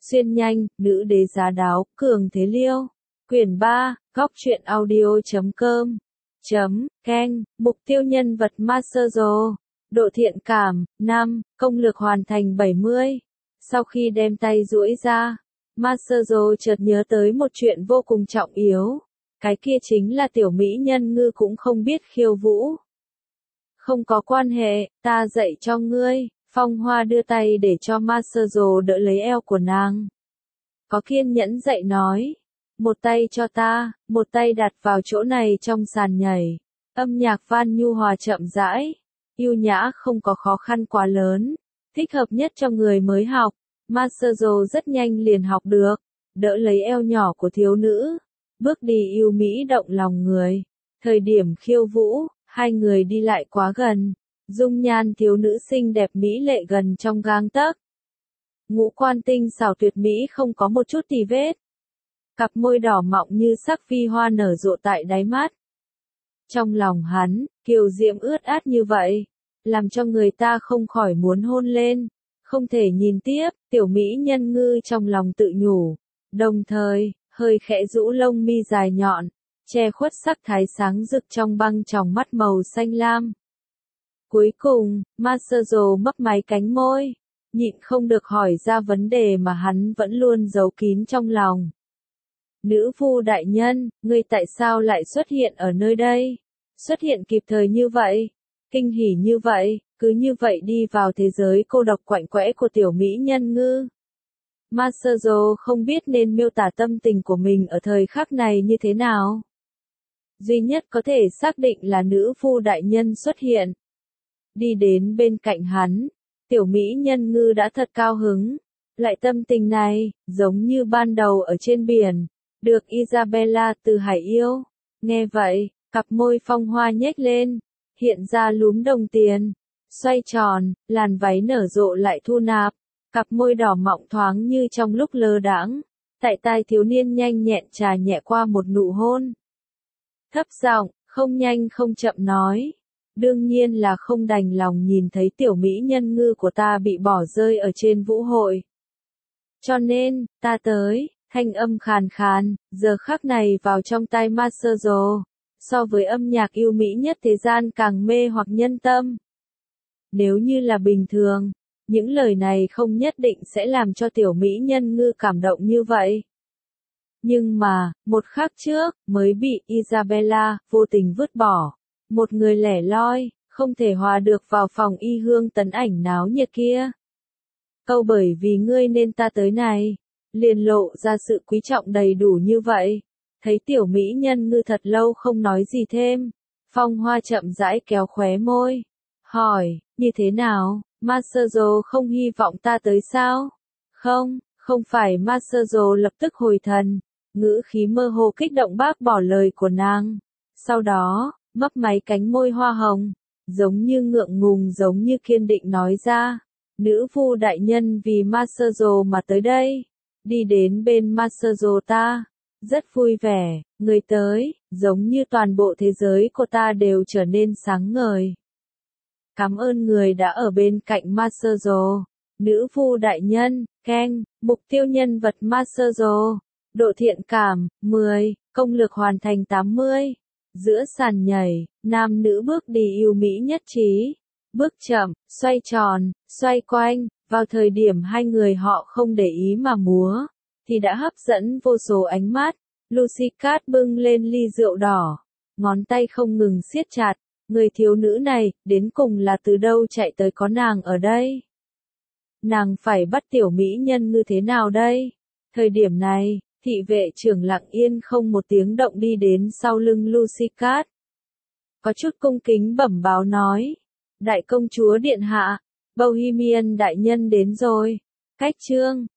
Xuyên nhanh, nữ đế giá đáo, cường thế liêu. Quyển 3, góc truyện audio.com. Keng, mục tiêu nhân vật Masazo. Độ thiện cảm, 5, công lược hoàn thành 70. Sau khi đem tay duỗi ra, Masazo chợt nhớ tới một chuyện vô cùng trọng yếu. Cái kia chính là tiểu mỹ nhân ngư cũng không biết khiêu vũ. Không có quan hệ, ta dạy cho ngươi. Phong Hoa đưa tay để cho Masazo đỡ lấy eo của nàng. Có kiên nhẫn dạy nói. Một tay cho ta, một tay đặt vào chỗ này trong sàn nhảy. Âm nhạc van nhu hòa chậm rãi. Yêu nhã không có khó khăn quá lớn. Thích hợp nhất cho người mới học. Masazo rất nhanh liền học được. Đỡ lấy eo nhỏ của thiếu nữ. Bước đi yêu mỹ động lòng người. Thời điểm khiêu vũ, hai người đi lại quá gần. Dung nhan thiếu nữ xinh đẹp mỹ lệ gần trong gang tấc. Ngũ quan tinh xảo tuyệt mỹ không có một chút tì vết. Cặp môi đỏ mọng như sắc phi hoa nở rộ tại đáy mắt. Trong lòng hắn, kiều diễm ướt át như vậy, làm cho người ta không khỏi muốn hôn lên. Không thể nhìn tiếp, tiểu mỹ nhân ngư trong lòng tự nhủ. Đồng thời, hơi khẽ rũ lông mi dài nhọn, che khuất sắc thái sáng rực trong băng tròng mắt màu xanh lam. Cuối cùng, Masazo mấp máy cánh môi, nhịn không được hỏi ra vấn đề mà hắn vẫn luôn giấu kín trong lòng. Nữ vu đại nhân, ngươi tại sao lại xuất hiện ở nơi đây? Xuất hiện kịp thời như vậy, kinh hỉ như vậy, cứ như vậy đi vào thế giới cô độc quạnh quẽ của tiểu mỹ nhân ngư. Masazo không biết nên miêu tả tâm tình của mình ở thời khắc này như thế nào. Duy nhất có thể xác định là nữ vu đại nhân xuất hiện. Đi đến bên cạnh hắn, tiểu mỹ nhân ngư đã thật cao hứng. Loại tâm tình này, giống như ban đầu ở trên biển, được Isabella từ hải yêu. Nghe vậy, cặp môi Phong Hoa nhếch lên, hiện ra lúm đồng tiền, xoay tròn, làn váy nở rộ lại thu nạp, cặp môi đỏ mọng thoáng như trong lúc lơ đãng. Tại tai thiếu niên nhanh nhẹn trà nhẹ qua một nụ hôn. Thấp giọng, không nhanh không chậm nói. Đương nhiên là không đành lòng nhìn thấy tiểu mỹ nhân ngư của ta bị bỏ rơi ở trên vũ hội. Cho nên, ta tới, thanh âm khàn khàn, giờ khắc này vào trong tai Masazo, so với âm nhạc yêu mỹ nhất thế gian càng mê hoặc nhân tâm. Nếu như là bình thường, những lời này không nhất định sẽ làm cho tiểu mỹ nhân ngư cảm động như vậy. Nhưng mà, một khắc trước, mới bị Isabella vô tình vứt bỏ. Một người lẻ loi, không thể hòa được vào phòng y hương tấn ảnh náo nhiệt kia. Câu bởi vì ngươi nên ta tới này, liền lộ ra sự quý trọng đầy đủ như vậy. Thấy tiểu mỹ nhân ngư thật lâu không nói gì thêm. Phong Hoa chậm rãi kéo khóe môi. Hỏi, như thế nào, Masazo không hy vọng ta tới sao? Không phải. Masazo lập tức hồi thần. Ngữ khí mơ hồ kích động bác bỏ lời của nàng. Sau đó, mấp máy cánh môi hoa hồng, giống như ngượng ngùng giống như kiên định nói ra. Nữ vu đại nhân vì Masazo mà tới đây. Đi đến bên Masazo ta. Rất vui vẻ, người tới, giống như toàn bộ thế giới của ta đều trở nên sáng ngời. Cảm ơn người đã ở bên cạnh Masazo. Nữ vu đại nhân, keng, mục tiêu nhân vật Masazo. Độ thiện cảm, 10, công lược hoàn thành 80. Giữa sàn nhảy, nam nữ bước đi yêu mỹ nhất trí. Bước chậm, xoay tròn, xoay quanh, vào thời điểm hai người họ không để ý mà múa, thì đã hấp dẫn vô số ánh mắt. Lucy Cat bưng lên ly rượu đỏ, ngón tay không ngừng siết chặt. Người thiếu nữ này, đến cùng là từ đâu chạy tới có nàng ở đây? Nàng phải bắt tiểu mỹ nhân như thế nào đây? Thời điểm này, thị vệ trưởng lặng yên không một tiếng động đi đến sau lưng Lucy Cat. Có chút cung kính bẩm báo nói. Đại công chúa điện hạ, Bohemian đại nhân đến rồi. Cách chương